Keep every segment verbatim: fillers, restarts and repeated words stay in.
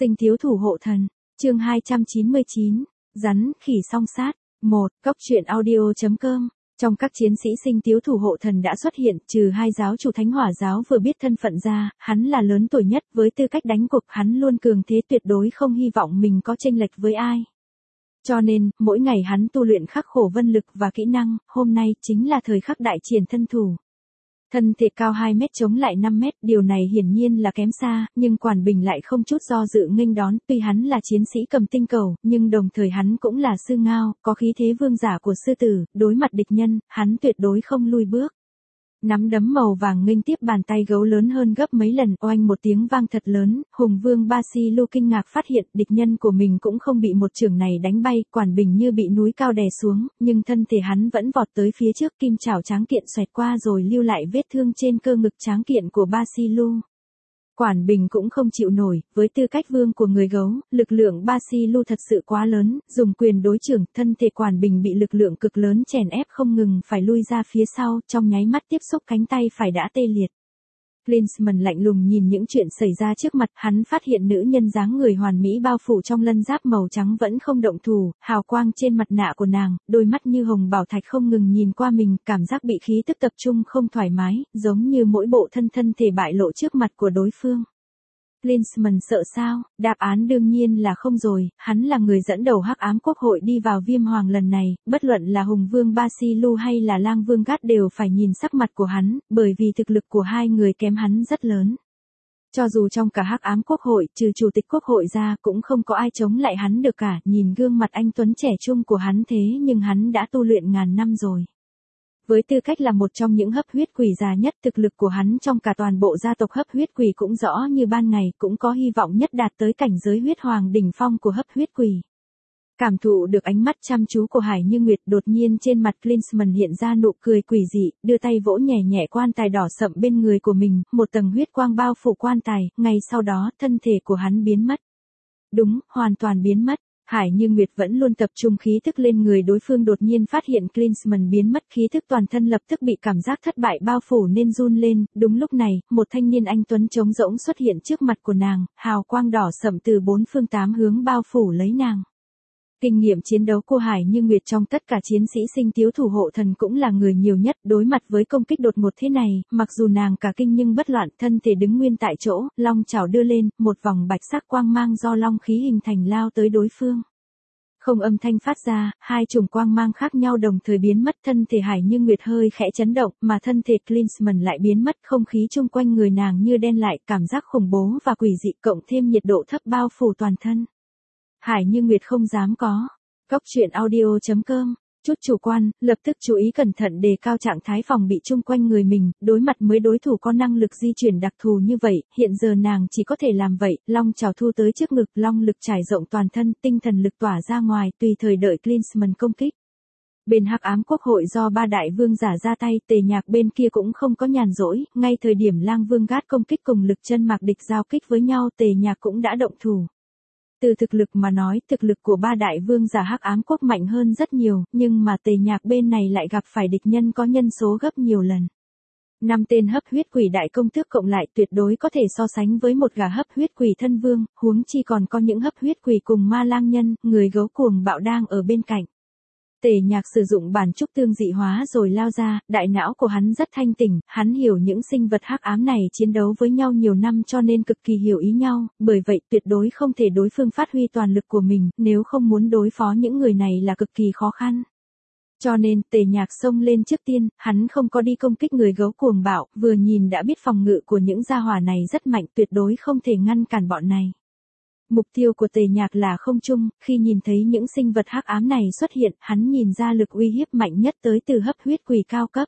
Sinh thiếu thủ hộ thần, chương hai trăm chín mươi chín, rắn, khỉ song sát. một. Cốc truyện audio.com. Trong các chiến sĩ sinh thiếu thủ hộ thần đã xuất hiện, trừ hai giáo chủ Thánh Hỏa giáo vừa biết thân phận ra, hắn là lớn tuổi nhất, với tư cách đánh cuộc hắn luôn cường thế, tuyệt đối không hy vọng mình có chênh lệch với ai. Cho nên, mỗi ngày hắn tu luyện khắc khổ vân lực và kỹ năng, hôm nay chính là thời khắc đại triển thân thủ. Thân thể cao hai mét chống lại năm mét, điều này hiển nhiên là kém xa, nhưng Quản Bình lại không chút do dự nghênh đón, tuy hắn là chiến sĩ cầm tinh cầu, nhưng đồng thời hắn cũng là sư ngao, có khí thế vương giả của sư tử, đối mặt địch nhân, hắn tuyệt đối không lui bước. Nắm đấm màu vàng nghênh tiếp bàn tay gấu lớn hơn gấp mấy lần, oanh một tiếng vang thật lớn, Hùng Vương Basilu kinh ngạc phát hiện địch nhân của mình cũng không bị một chưởng này đánh bay, Quản Bình như bị núi cao đè xuống, nhưng thân thể hắn vẫn vọt tới phía trước, kim chảo tráng kiện xoẹt qua rồi lưu lại vết thương trên cơ ngực tráng kiện của Basilu. Quản Bình cũng không chịu nổi, với tư cách vương của người gấu, lực lượng Basilu thật sự quá lớn, dùng quyền đối chưởng, thân thể Quản Bình bị lực lượng cực lớn chèn ép không ngừng phải lui ra phía sau, trong nháy mắt tiếp xúc cánh tay phải đã tê liệt. Klinsmann lạnh lùng nhìn những chuyện xảy ra trước mặt, hắn phát hiện nữ nhân dáng người hoàn mỹ bao phủ trong lân giáp màu trắng vẫn không động thủ, hào quang trên mặt nạ của nàng, đôi mắt như hồng bảo thạch không ngừng nhìn qua mình, cảm giác bị khí tức tập trung không thoải mái, giống như mỗi bộ thân thân thể bại lộ trước mặt của đối phương. Klinsmann sợ sao? Đáp án đương nhiên là không rồi, hắn là người dẫn đầu Hắc Ám Quốc hội đi vào Viêm Hoàng lần này, bất luận là Hùng Vương Basilu hay là Lang Vương Gát đều phải nhìn sắc mặt của hắn, bởi vì thực lực của hai người kém hắn rất lớn. Cho dù trong cả Hắc Ám Quốc hội, trừ Chủ tịch Quốc hội ra, cũng không có ai chống lại hắn được cả, nhìn gương mặt anh tuấn trẻ trung của hắn thế nhưng hắn đã tu luyện ngàn năm rồi. Với tư cách là một trong những hấp huyết quỷ già nhất, thực lực của hắn trong cả toàn bộ gia tộc hấp huyết quỷ cũng rõ như ban ngày, cũng có hy vọng nhất đạt tới cảnh giới huyết hoàng đỉnh phong của hấp huyết quỷ. Cảm thụ được ánh mắt chăm chú của Hải Như Nguyệt, đột nhiên trên mặt Klinsmann hiện ra nụ cười quỷ dị, đưa tay vỗ nhẹ nhẹ quan tài đỏ sậm bên người của mình, một tầng huyết quang bao phủ quan tài, ngay sau đó thân thể của hắn biến mất. Đúng, hoàn toàn biến mất. Hải Như Nguyệt vẫn luôn tập trung khí thức lên người đối phương, đột nhiên phát hiện Klinsmann biến mất, khí thức toàn thân lập tức bị cảm giác thất bại bao phủ nên run lên, đúng lúc này, một thanh niên anh tuấn trống rỗng xuất hiện trước mặt của nàng, hào quang đỏ sậm từ bốn phương tám hướng bao phủ lấy nàng. Kinh nghiệm chiến đấu của Hải Như Nguyệt trong tất cả chiến sĩ sinh thiếu thủ hộ thần cũng là người nhiều nhất, đối mặt với công kích đột ngột thế này, mặc dù nàng cả kinh nhưng bất loạn, thân thể đứng nguyên tại chỗ, long chảo đưa lên, một vòng bạch sắc quang mang do long khí hình thành lao tới đối phương. Không âm thanh phát ra, hai chùm quang mang khác nhau đồng thời biến mất, thân thể Hải Như Nguyệt hơi khẽ chấn động, mà thân thể Klinsmann lại biến mất, không khí chung quanh người nàng như đen lại, cảm giác khủng bố và quỷ dị cộng thêm nhiệt độ thấp bao phủ toàn thân. Hải Như Nguyệt không dám có. Cốc truyện audio.com. Chút chủ quan, lập tức chú ý cẩn thận đề cao trạng thái phòng bị chung quanh người mình, đối mặt với đối thủ có năng lực di chuyển đặc thù như vậy, hiện giờ nàng chỉ có thể làm vậy, long chảo thu tới trước ngực, long lực trải rộng toàn thân, tinh thần lực tỏa ra ngoài, tùy thời đợi Klinsmann công kích. Bên Hắc Ám Quốc hội do ba đại vương giả ra tay, Tề Nhạc bên kia cũng không có nhàn rỗi, ngay thời điểm Lang Vương Gát công kích cùng lực chân mạc địch giao kích với nhau, Tề Nhạc cũng đã động thủ. Từ thực lực mà nói, thực lực của ba đại vương giả Hắc Ám Quốc mạnh hơn rất nhiều, nhưng mà Tề Nhạc bên này lại gặp phải địch nhân có nhân số gấp nhiều lần. Năm tên hấp huyết quỷ đại công tước cộng lại tuyệt đối có thể so sánh với một gã hấp huyết quỷ thân vương, huống chi còn có những hấp huyết quỷ cùng ma lang nhân, người gấu cuồng bạo đang ở bên cạnh. Tề Nhạc sử dụng bản trúc tương dị hóa rồi lao ra, đại não của hắn rất thanh tỉnh, hắn hiểu những sinh vật hắc ám này chiến đấu với nhau nhiều năm cho nên cực kỳ hiểu ý nhau, bởi vậy tuyệt đối không thể đối phương phát huy toàn lực của mình, nếu không muốn đối phó những người này là cực kỳ khó khăn. Cho nên, Tề Nhạc xông lên trước tiên, hắn không có đi công kích người gấu cuồng bạo, vừa nhìn đã biết phòng ngự của những gia hỏa này rất mạnh, tuyệt đối không thể ngăn cản bọn này. Mục tiêu của Tề Nhạc là không trung, khi nhìn thấy những sinh vật hắc ám này xuất hiện, hắn nhìn ra lực uy hiếp mạnh nhất tới từ hấp huyết quỷ cao cấp.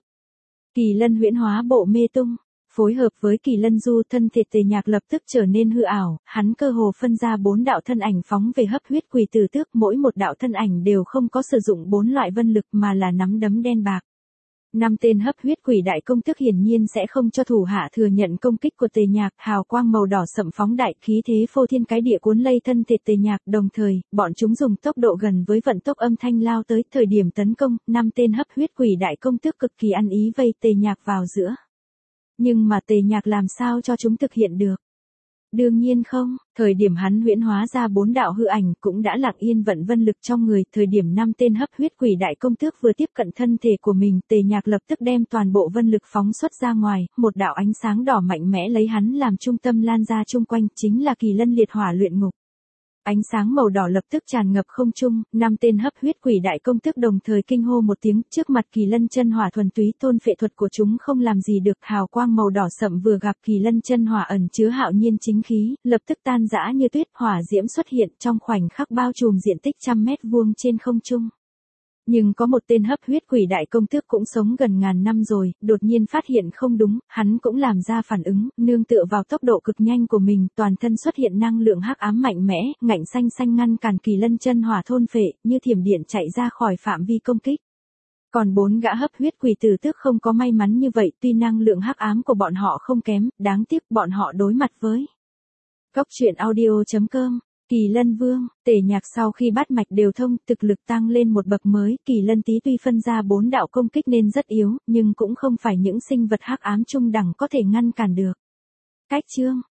Kỳ lân huyễn hóa bộ mê tung, phối hợp với kỳ lân du, thân thể Tề Nhạc lập tức trở nên hư ảo, hắn cơ hồ phân ra bốn đạo thân ảnh phóng về hấp huyết quỷ tử tước, mỗi một đạo thân ảnh đều không có sử dụng bốn loại vân lực mà là nắm đấm đen bạc. Năm tên hấp huyết quỷ đại công tước hiển nhiên sẽ không cho thủ hạ thừa nhận công kích của Tề Nhạc, hào quang màu đỏ sậm phóng đại, khí thế phô thiên cái địa cuốn lây thân thể Tề Nhạc, đồng thời, bọn chúng dùng tốc độ gần với vận tốc âm thanh lao tới, thời điểm tấn công, năm tên hấp huyết quỷ đại công tước cực kỳ ăn ý vây Tề Nhạc vào giữa. Nhưng mà Tề Nhạc làm sao cho chúng thực hiện được? Đương nhiên không, thời điểm hắn huyễn hóa ra bốn đạo hư ảnh cũng đã lặng yên vận vân lực trong người, thời điểm năm tên hấp huyết quỷ đại công tước vừa tiếp cận thân thể của mình, Tề Nhạc lập tức đem toàn bộ vân lực phóng xuất ra ngoài, một đạo ánh sáng đỏ mạnh mẽ lấy hắn làm trung tâm lan ra chung quanh, chính là Kỳ Lân liệt hỏa luyện ngục. Ánh sáng màu đỏ lập tức tràn ngập không trung, năm tên hấp huyết quỷ đại công tước đồng thời kinh hô một tiếng, trước mặt Kỳ Lân chân hỏa thuần túy thôn phệ thuật của chúng không làm gì được, hào quang màu đỏ sậm vừa gặp Kỳ Lân chân hỏa ẩn chứa hạo nhiên chính khí, lập tức tan rã như tuyết, hỏa diễm xuất hiện trong khoảnh khắc bao trùm diện tích trăm mét vuông trên không trung. Nhưng có một tên hấp huyết quỷ đại công tước cũng sống gần ngàn năm rồi, đột nhiên phát hiện không đúng, hắn cũng làm ra phản ứng, nương tựa vào tốc độ cực nhanh của mình, toàn thân xuất hiện năng lượng hắc ám mạnh mẽ, ngạnh xanh xanh ngăn cản Kỳ Lân chân hỏa thôn phệ, như thiểm điện chạy ra khỏi phạm vi công kích. Còn bốn gã hấp huyết quỷ tử tước không có may mắn như vậy, tuy năng lượng hắc ám của bọn họ không kém, đáng tiếc bọn họ đối mặt với Cốc truyện audio chấm com. Kỳ Lân Vương, Tề Nhạc sau khi bát mạch đều thông, thực lực tăng lên một bậc mới, Kỳ Lân Tý tuy phân ra bốn đạo công kích nên rất yếu, nhưng cũng không phải những sinh vật hắc ám trung đẳng có thể ngăn cản được. Cách chương